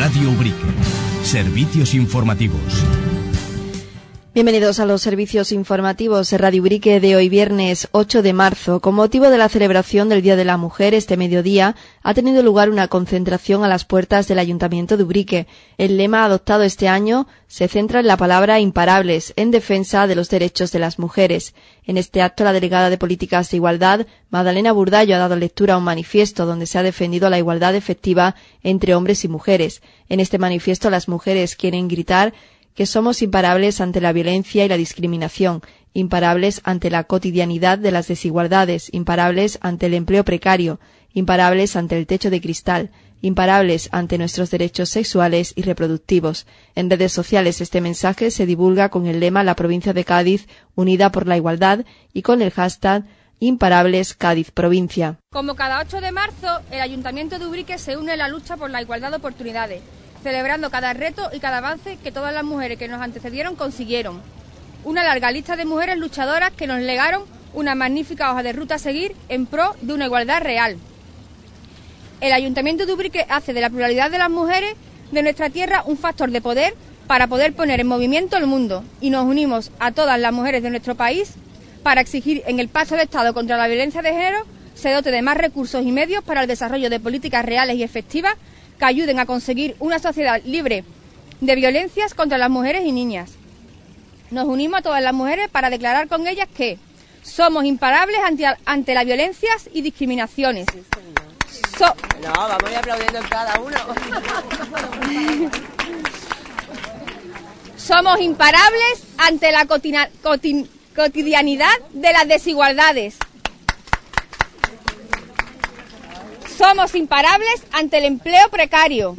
Radio Ubrique. Servicios informativos. Bienvenidos a los servicios informativos de Radio Ubrique de hoy viernes 8 de marzo. Con motivo de la celebración del Día de la Mujer, este mediodía ha tenido lugar una concentración a las puertas del Ayuntamiento de Ubrique. El lema adoptado este año se centra en la palabra imparables, en defensa de los derechos de las mujeres. En este acto, la delegada de Políticas de Igualdad, Magdalena Burdallo, ha dado lectura a un manifiesto donde se ha defendido la igualdad efectiva entre hombres y mujeres. En este manifiesto, las mujeres quieren gritar que somos imparables ante la violencia y la discriminación, imparables ante la cotidianidad de las desigualdades, imparables ante el empleo precario, imparables ante el techo de cristal, imparables ante nuestros derechos sexuales y reproductivos. En redes sociales este mensaje se divulga con el lema La provincia de Cádiz unida por la igualdad y con el hashtag Imparables Cádiz Provincia. Como cada 8 de marzo, el Ayuntamiento de Ubrique se une en la lucha por la igualdad de oportunidades, celebrando cada reto y cada avance que todas las mujeres que nos antecedieron consiguieron. Una larga lista de mujeres luchadoras que nos legaron una magnífica hoja de ruta a seguir en pro de una igualdad real. El Ayuntamiento de Ubrique hace de la pluralidad de las mujeres de nuestra tierra un factor de poder para poder poner en movimiento el mundo, y nos unimos a todas las mujeres de nuestro país para exigir en el Pacto de Estado contra la violencia de género se dote de más recursos y medios para el desarrollo de políticas reales y efectivas que ayuden a conseguir una sociedad libre de violencias contra las mujeres y niñas. Nos unimos a todas las mujeres para declarar con ellas que somos imparables ante las violencias y discriminaciones. No, vamos a ir aplaudiendo en cada uno. Somos imparables ante la cotidianidad de las desigualdades. Somos imparables ante el empleo precario.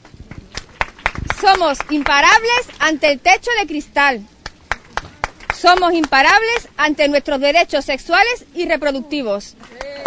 Somos imparables ante el techo de cristal. Somos imparables ante nuestros derechos sexuales y reproductivos.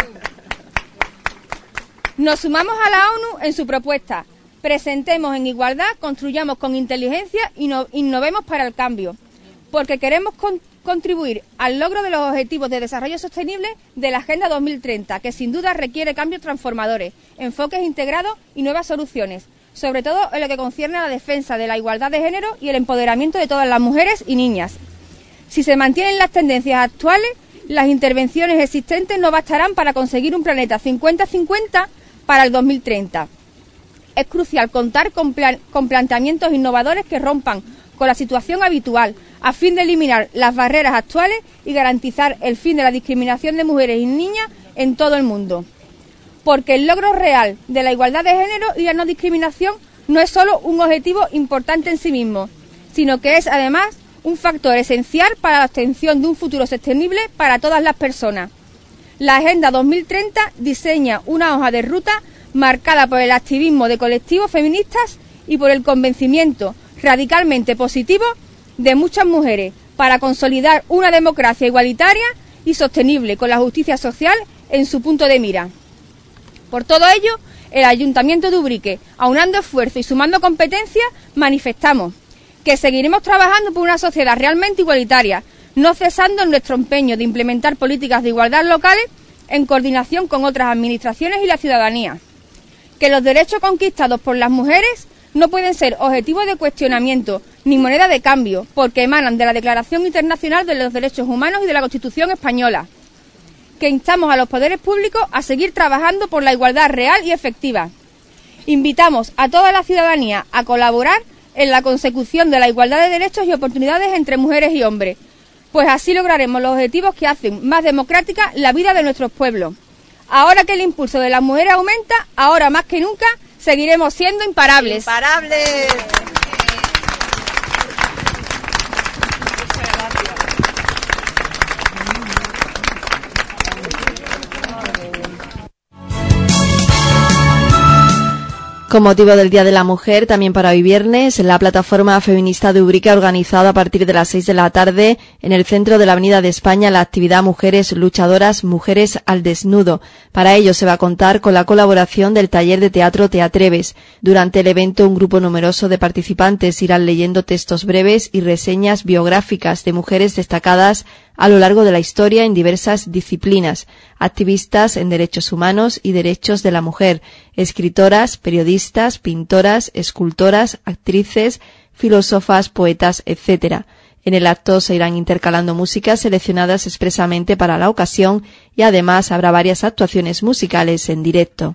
Nos sumamos a la ONU en su propuesta. Presentemos en igualdad, construyamos con inteligencia y innovemos para el cambio. Porque queremos contribuir al logro de los Objetivos de Desarrollo Sostenible de la Agenda 2030, que sin duda requiere cambios transformadores, enfoques integrados y nuevas soluciones, sobre todo en lo que concierne a la defensa de la igualdad de género y el empoderamiento de todas las mujeres y niñas. Si se mantienen las tendencias actuales, las intervenciones existentes no bastarán para conseguir un planeta 50-50 para el 2030. Es crucial contar con planteamientos innovadores que rompan con la situación habitual, a fin de eliminar las barreras actuales y garantizar el fin de la discriminación de mujeres y niñas en todo el mundo. Porque el logro real de la igualdad de género y la no discriminación no es solo un objetivo importante en sí mismo, sino que es además un factor esencial para la obtención de un futuro sostenible para todas las personas. La Agenda 2030 diseña una hoja de ruta marcada por el activismo de colectivos feministas y por el convencimiento radicalmente positivo de muchas mujeres para consolidar una democracia igualitaria y sostenible con la justicia social en su punto de mira. Por todo ello, el Ayuntamiento de Ubrique, aunando esfuerzos y sumando competencias, manifestamos que seguiremos trabajando por una sociedad realmente igualitaria, no cesando en nuestro empeño de implementar políticas de igualdad locales en coordinación con otras administraciones y la ciudadanía. Que los derechos conquistados por las mujeres no pueden ser objetivo de cuestionamiento ni moneda de cambio, porque emanan de la Declaración Internacional de los Derechos Humanos y de la Constitución Española. Que instamos a los poderes públicos a seguir trabajando por la igualdad real y efectiva. Invitamos a toda la ciudadanía a colaborar en la consecución de la igualdad de derechos y oportunidades entre mujeres y hombres, pues así lograremos los objetivos que hacen más democrática la vida de nuestros pueblos. Ahora que el impulso de las mujeres aumenta, ahora más que nunca, seguiremos siendo imparables. ¡Imparables! Con motivo del Día de la Mujer, también para hoy viernes, la plataforma feminista de Ubrique ha organizado a partir de las 6 de la tarde en el centro de la Avenida de España la actividad Mujeres Luchadoras, Mujeres al Desnudo. Para ello se va a contar con la colaboración del taller de teatro Te Atreves. Durante el evento, un grupo numeroso de participantes irán leyendo textos breves y reseñas biográficas de mujeres destacadas a lo largo de la historia en diversas disciplinas. activistas en derechos humanos y derechos de la mujer, escritoras, periodistas, pintoras, escultoras, actrices, filósofas, poetas, etc. En el acto se irán intercalando músicas seleccionadas expresamente para la ocasión y además habrá varias actuaciones musicales en directo.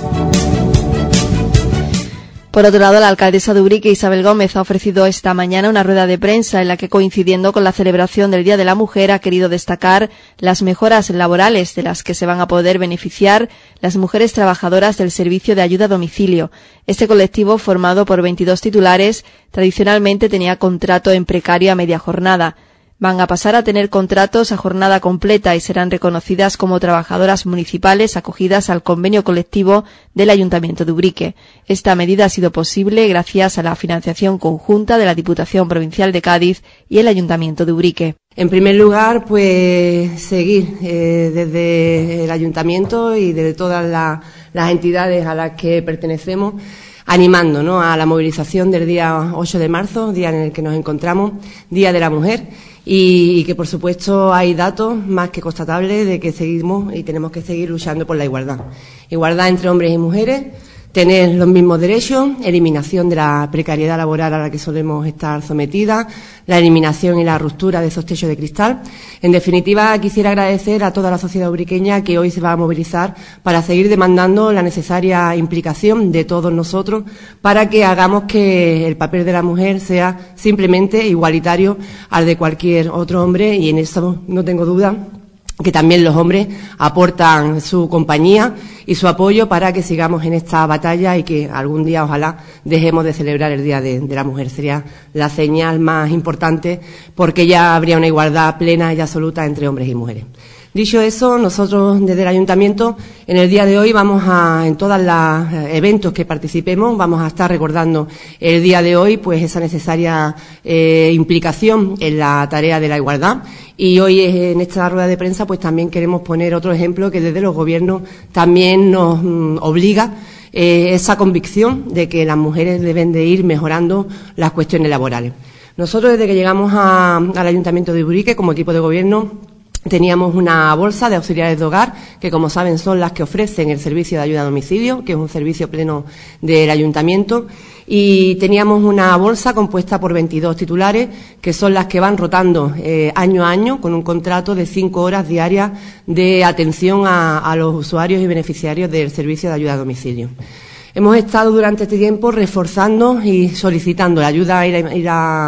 Por otro lado, la alcaldesa de Ubrique, Isabel Gómez, ha ofrecido esta mañana una rueda de prensa en la que, coincidiendo con la celebración del Día de la Mujer, ha querido destacar las mejoras laborales de las que se van a poder beneficiar las mujeres trabajadoras del servicio de ayuda a domicilio. Este colectivo, formado por 22 titulares, tradicionalmente tenía contrato en precario a media jornada. Van a pasar a tener contratos a jornada completa y serán reconocidas como trabajadoras municipales acogidas al convenio colectivo del Ayuntamiento de Ubrique. Esta medida ha sido posible gracias a la financiación conjunta de la Diputación Provincial de Cádiz y el Ayuntamiento de Ubrique. En primer lugar, pues seguir desde el Ayuntamiento y desde todas las entidades a las que pertenecemos, animando, ¿no?, a la movilización del día 8 de marzo, día en el que nos encontramos, Día de la Mujer, y que, por supuesto, hay datos más que constatables de que seguimos y tenemos que seguir luchando por la igualdad. Igualdad entre hombres y mujeres, tener los mismos derechos, eliminación de la precariedad laboral a la que solemos estar sometidas, la eliminación y la ruptura de esos techos de cristal. En definitiva, quisiera agradecer a toda la sociedad ubriqueña que hoy se va a movilizar para seguir demandando la necesaria implicación de todos nosotros para que hagamos que el papel de la mujer sea simplemente igualitario al de cualquier otro hombre, y en eso no tengo duda que también los hombres aportan su compañía y su apoyo para que sigamos en esta batalla y que algún día, ojalá, dejemos de celebrar el Día de la Mujer. Sería la señal más importante, porque ya habría una igualdad plena y absoluta entre hombres y mujeres. Dicho eso, nosotros desde el Ayuntamiento en el día de hoy en todos los eventos que participemos, vamos a estar recordando el día de hoy pues esa necesaria implicación en la tarea de la igualdad. Y hoy en esta rueda de prensa pues también queremos poner otro ejemplo que desde los gobiernos también nos obliga esa convicción de que las mujeres deben de ir mejorando las cuestiones laborales. Nosotros, desde que llegamos al Ayuntamiento de Ubrique como equipo de gobierno, teníamos una bolsa de auxiliares de hogar, que como saben son las que ofrecen el servicio de ayuda a domicilio, que es un servicio pleno del Ayuntamiento, y teníamos una bolsa compuesta por 22 titulares, que son las que van rotando año a año, con un contrato de 5 horas diarias de atención a los usuarios y beneficiarios del servicio de ayuda a domicilio. Hemos estado durante este tiempo reforzando y solicitando la ayuda y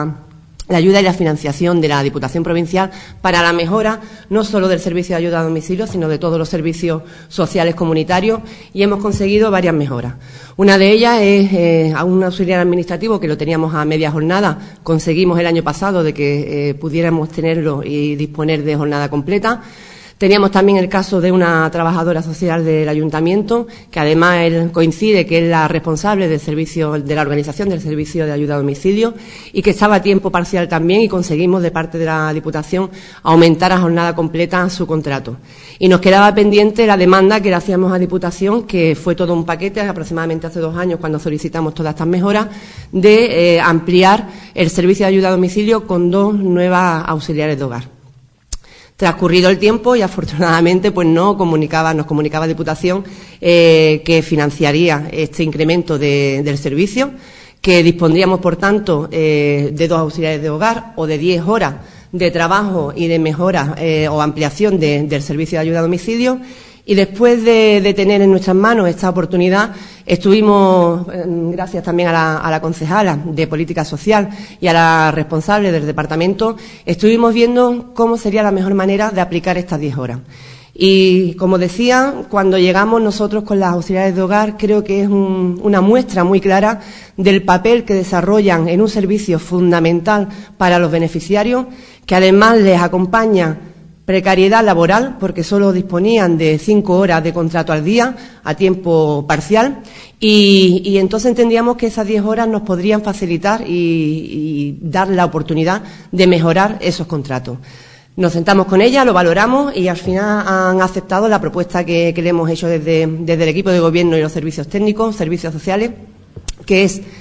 la financiación de la Diputación Provincial para la mejora no solo del servicio de ayuda a domicilio, sino de todos los servicios sociales comunitarios, y hemos conseguido varias mejoras. Una de ellas es a un auxiliar administrativo que lo teníamos a media jornada, conseguimos el año pasado de que pudiéramos tenerlo y disponer de jornada completa. Teníamos también el caso de una trabajadora social del Ayuntamiento, que además él coincide que es la responsable del servicio, de la organización del servicio de ayuda a domicilio, y que estaba a tiempo parcial también, y conseguimos de parte de la Diputación aumentar a jornada completa su contrato. Y nos quedaba pendiente la demanda que le hacíamos a Diputación, que fue todo un paquete, aproximadamente hace 2 años cuando solicitamos todas estas mejoras, de ampliar el servicio de ayuda a domicilio con 2 nuevas auxiliares de hogar. Transcurrido el tiempo, y afortunadamente pues nos comunicaba Diputación que financiaría este incremento del servicio, que dispondríamos por tanto de 2 auxiliares de hogar o de 10 horas de trabajo y de mejora o ampliación del servicio de ayuda a domicilio. Y después de tener en nuestras manos esta oportunidad, estuvimos, gracias también a la concejala de Política Social y a la responsable del departamento, estuvimos viendo cómo sería la mejor manera de aplicar estas 10 horas. Y, como decía, cuando llegamos nosotros con las auxiliares de hogar, creo que es una muestra muy clara del papel que desarrollan en un servicio fundamental para los beneficiarios, que además les acompaña precariedad laboral, porque solo disponían de 5 horas de contrato al día, a tiempo parcial, y entonces entendíamos que esas 10 horas nos podrían facilitar y dar la oportunidad de mejorar esos contratos. Nos sentamos con ella, lo valoramos, y al final han aceptado la propuesta que le hemos hecho desde el equipo de gobierno y los servicios técnicos, servicios sociales, que es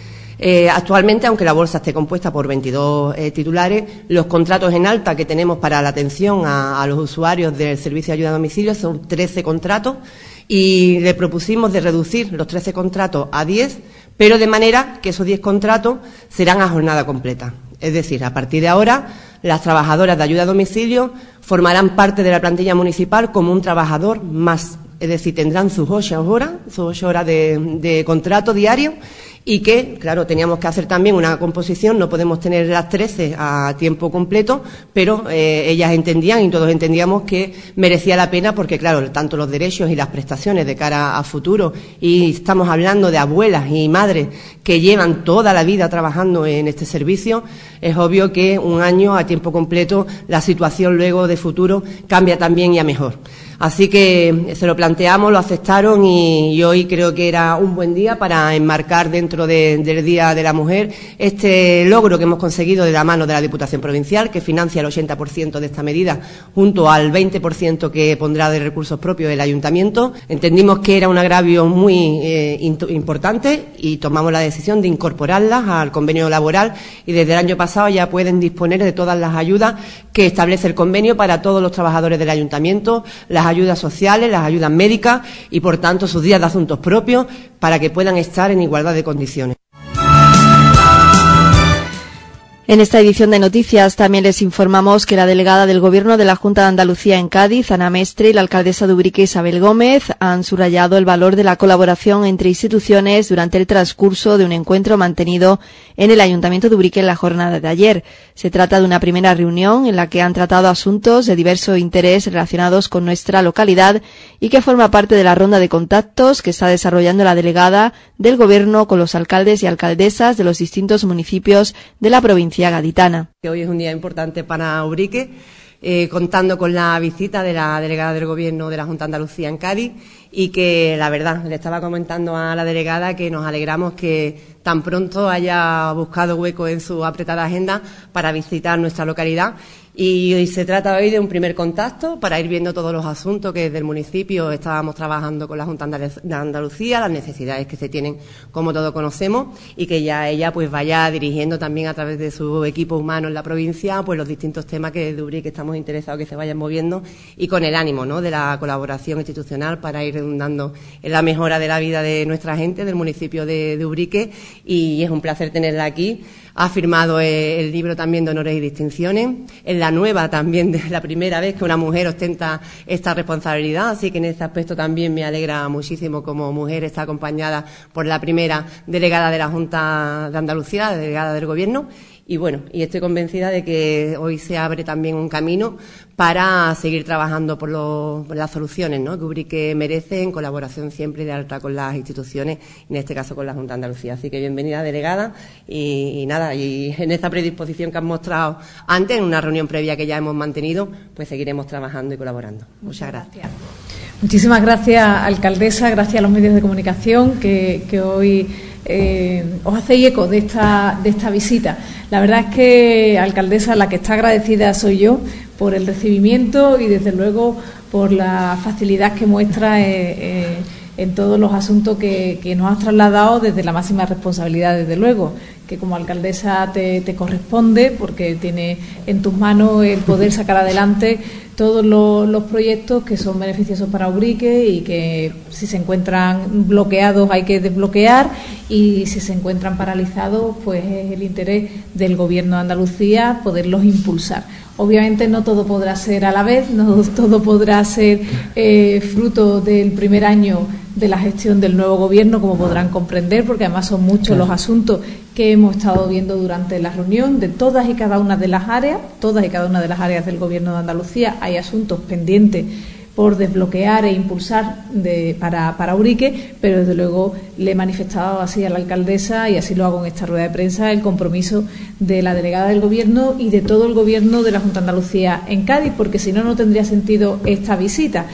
Actualmente, aunque la bolsa esté compuesta por 22 titulares, los contratos en alta que tenemos para la atención a los usuarios del servicio de ayuda a domicilio son 13 contratos y le propusimos de reducir los 13 contratos a 10, pero de manera que esos 10 contratos serán a jornada completa. Es decir, a partir de ahora, las trabajadoras de ayuda a domicilio formarán parte de la plantilla municipal como un trabajador más. Es decir, tendrán sus 8 horas de contrato diario y que, claro, teníamos que hacer también una composición, no podemos tener las 13 a tiempo completo, pero ellas entendían y todos entendíamos que merecía la pena porque, claro, tanto los derechos y las prestaciones de cara a futuro, y estamos hablando de abuelas y madres que llevan toda la vida trabajando en este servicio, es obvio que un año a tiempo completo la situación luego de futuro cambia también y a mejor. Así que se lo planteamos, lo aceptaron y hoy creo que era un buen día para enmarcar dentro del Día de la Mujer este logro que hemos conseguido de la mano de la Diputación Provincial, que financia el 80% de esta medida, junto al 20% que pondrá de recursos propios el Ayuntamiento. Entendimos que era un agravio muy importante y tomamos la decisión de incorporarlas al convenio laboral y desde el año pasado ya pueden disponer de todas las ayudas que establece el convenio para todos los trabajadores del Ayuntamiento, las ayudas sociales, las ayudas médicas y, por tanto, sus días de asuntos propios para que puedan estar en igualdad de condiciones. En esta edición de noticias también les informamos que la delegada del Gobierno de la Junta de Andalucía en Cádiz, Ana Mestre, y la alcaldesa de Ubrique, Isabel Gómez, han subrayado el valor de la colaboración entre instituciones durante el transcurso de un encuentro mantenido en el Ayuntamiento de Ubrique en la jornada de ayer. Se trata de una primera reunión en la que han tratado asuntos de diverso interés relacionados con nuestra localidad y que forma parte de la ronda de contactos que está desarrollando la delegada del Gobierno con los alcaldes y alcaldesas de los distintos municipios de la provincia gaditana. Hoy es un día importante para Ubrique, contando con la visita de la delegada del Gobierno de la Junta de Andalucía en Cádiz y que, la verdad, le estaba comentando a la delegada que nos alegramos que tan pronto haya buscado hueco en su apretada agenda para visitar nuestra localidad. Y se trata hoy de un primer contacto para ir viendo todos los asuntos que desde el municipio estábamos trabajando con la Junta de Andalucía, las necesidades que se tienen, como todos conocemos, y que ya ella pues vaya dirigiendo también a través de su equipo humano en la provincia pues los distintos temas que desde Ubrique estamos interesados que se vayan moviendo y con el ánimo, ¿no?, de la colaboración institucional para ir redundando en la mejora de la vida de nuestra gente, del municipio de Ubrique, y es un placer tenerla aquí. Ha firmado el libro también de honores y distinciones. Es la nueva también, de la primera vez que una mujer ostenta esta responsabilidad, así que en este aspecto también me alegra muchísimo como mujer estar acompañada por la primera delegada de la Junta de Andalucía, la delegada del Gobierno. Y bueno, y estoy convencida de que hoy se abre también un camino para seguir trabajando por las soluciones, ¿no?, que Ubrique merece, en colaboración siempre de alta con las instituciones, en este caso con la Junta de Andalucía. Así que bienvenida, delegada, y nada, y en esta predisposición que han mostrado antes, en una reunión previa que ya hemos mantenido, pues seguiremos trabajando y colaborando. Muchas gracias. Muchísimas gracias, alcaldesa, gracias a los medios de comunicación que hoy os hacéis eco de esta visita. La verdad es que, alcaldesa, la que está agradecida soy yo por el recibimiento y desde luego por la facilidad que muestra en todos los asuntos que nos has trasladado desde la máxima responsabilidad, desde luego, que como alcaldesa te corresponde, porque tiene en tus manos el poder sacar adelante todos los proyectos que son beneficiosos para Ubrique y que si se encuentran bloqueados hay que desbloquear, y si se encuentran paralizados pues es el interés del Gobierno de Andalucía poderlos impulsar. Obviamente no todo podrá ser a la vez, no todo podrá ser fruto del primer año de la gestión del nuevo Gobierno, como podrán comprender, porque además son muchos los asuntos que hemos estado viendo durante la reunión de todas y cada una de las áreas, del Gobierno de Andalucía. Hay asuntos pendientes por desbloquear e impulsar para Ubrique, pero desde luego le he manifestado así a la alcaldesa, y así lo hago en esta rueda de prensa, el compromiso de la delegada del Gobierno y de todo el Gobierno de la Junta de Andalucía en Cádiz, porque si no, no tendría sentido esta visita.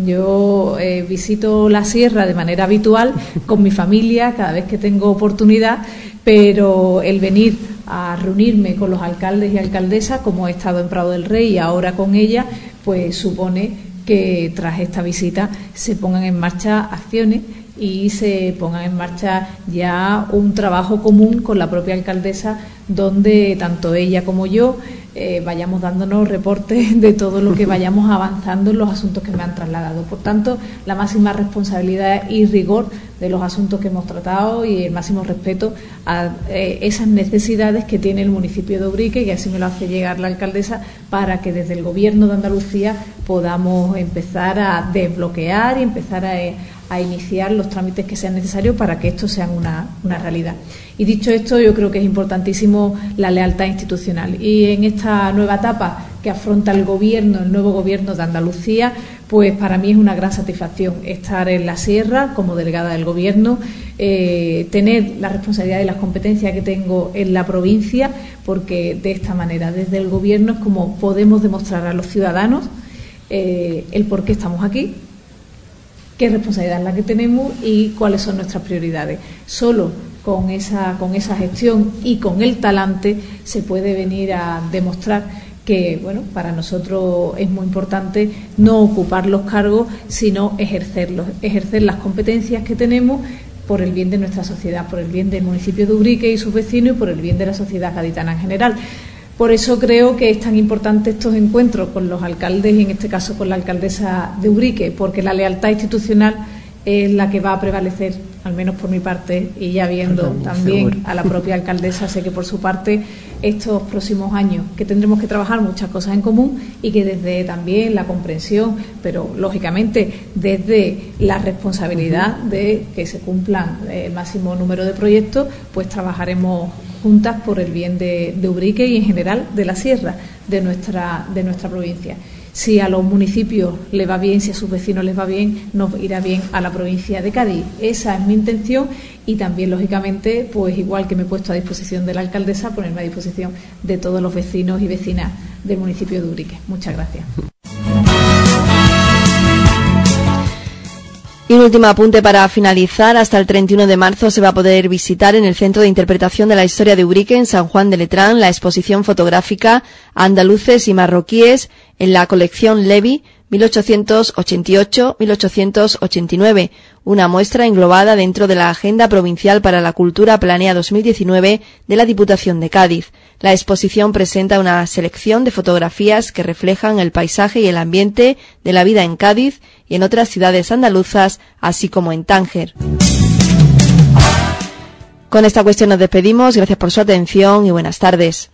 Yo visito la sierra de manera habitual con mi familia cada vez que tengo oportunidad, pero el venir a reunirme con los alcaldes y alcaldesas, como he estado en Prado del Rey y ahora con ella, pues supone que tras esta visita se pongan en marcha acciones y se ponga en marcha ya un trabajo común con la propia alcaldesa, donde tanto ella como yo vayamos dándonos reportes de todo lo que vayamos avanzando en los asuntos que me han trasladado. Por tanto, la máxima responsabilidad y rigor de los asuntos que hemos tratado y el máximo respeto a esas necesidades que tiene el municipio de Ubrique, y así me lo hace llegar la alcaldesa, para que desde el Gobierno de Andalucía podamos empezar a desbloquear y empezar a iniciar los trámites que sean necesarios para que esto sea una realidad. Y dicho esto, yo creo que es importantísimo la lealtad institucional. Y en esta nueva etapa que afronta el nuevo Gobierno de Andalucía, pues para mí es una gran satisfacción estar en la Sierra como delegada del Gobierno, tener la responsabilidad y las competencias que tengo en la provincia, porque de esta manera, desde el Gobierno, es como podemos demostrar a los ciudadanos el por qué estamos aquí, qué responsabilidad es la que tenemos y cuáles son nuestras prioridades. Solo con esa gestión y con el talante se puede venir a demostrar que, bueno, para nosotros es muy importante no ocupar los cargos, sino ejercerlos, ejercer las competencias que tenemos por el bien de nuestra sociedad, por el bien del municipio de Ubrique y sus vecinos y por el bien de la sociedad gaditana en general. Por eso creo que es tan importante estos encuentros con los alcaldes y en este caso con la alcaldesa de Ubrique, porque la lealtad institucional es la que va a prevalecer, al menos por mi parte, y ya viendo también a la propia alcaldesa, sé que por su parte estos próximos años que tendremos que trabajar muchas cosas en común y que desde también la comprensión, pero lógicamente desde la responsabilidad de que se cumplan el máximo número de proyectos, pues trabajaremos juntas por el bien de Ubrique y en general de la Sierra, de nuestra provincia. Si a los municipios les va bien, si a sus vecinos les va bien, nos irá bien a la provincia de Cádiz. Esa es mi intención y también, lógicamente, pues igual que me he puesto a disposición de la alcaldesa, ponerme a disposición de todos los vecinos y vecinas del municipio de Ubrique. Muchas gracias. Y un último apunte para finalizar. Hasta el 31 de marzo se va a poder visitar en el Centro de Interpretación de la Historia de Ubrique, en San Juan de Letrán, la exposición fotográfica Andaluces y Marroquíes en la colección Levi 1888-1889, una muestra englobada dentro de la Agenda Provincial para la Cultura Planea 2019 de la Diputación de Cádiz. La exposición presenta una selección de fotografías que reflejan el paisaje y el ambiente de la vida en Cádiz y en otras ciudades andaluzas, así como en Tánger. Con esta cuestión nos despedimos. Gracias por su atención y buenas tardes.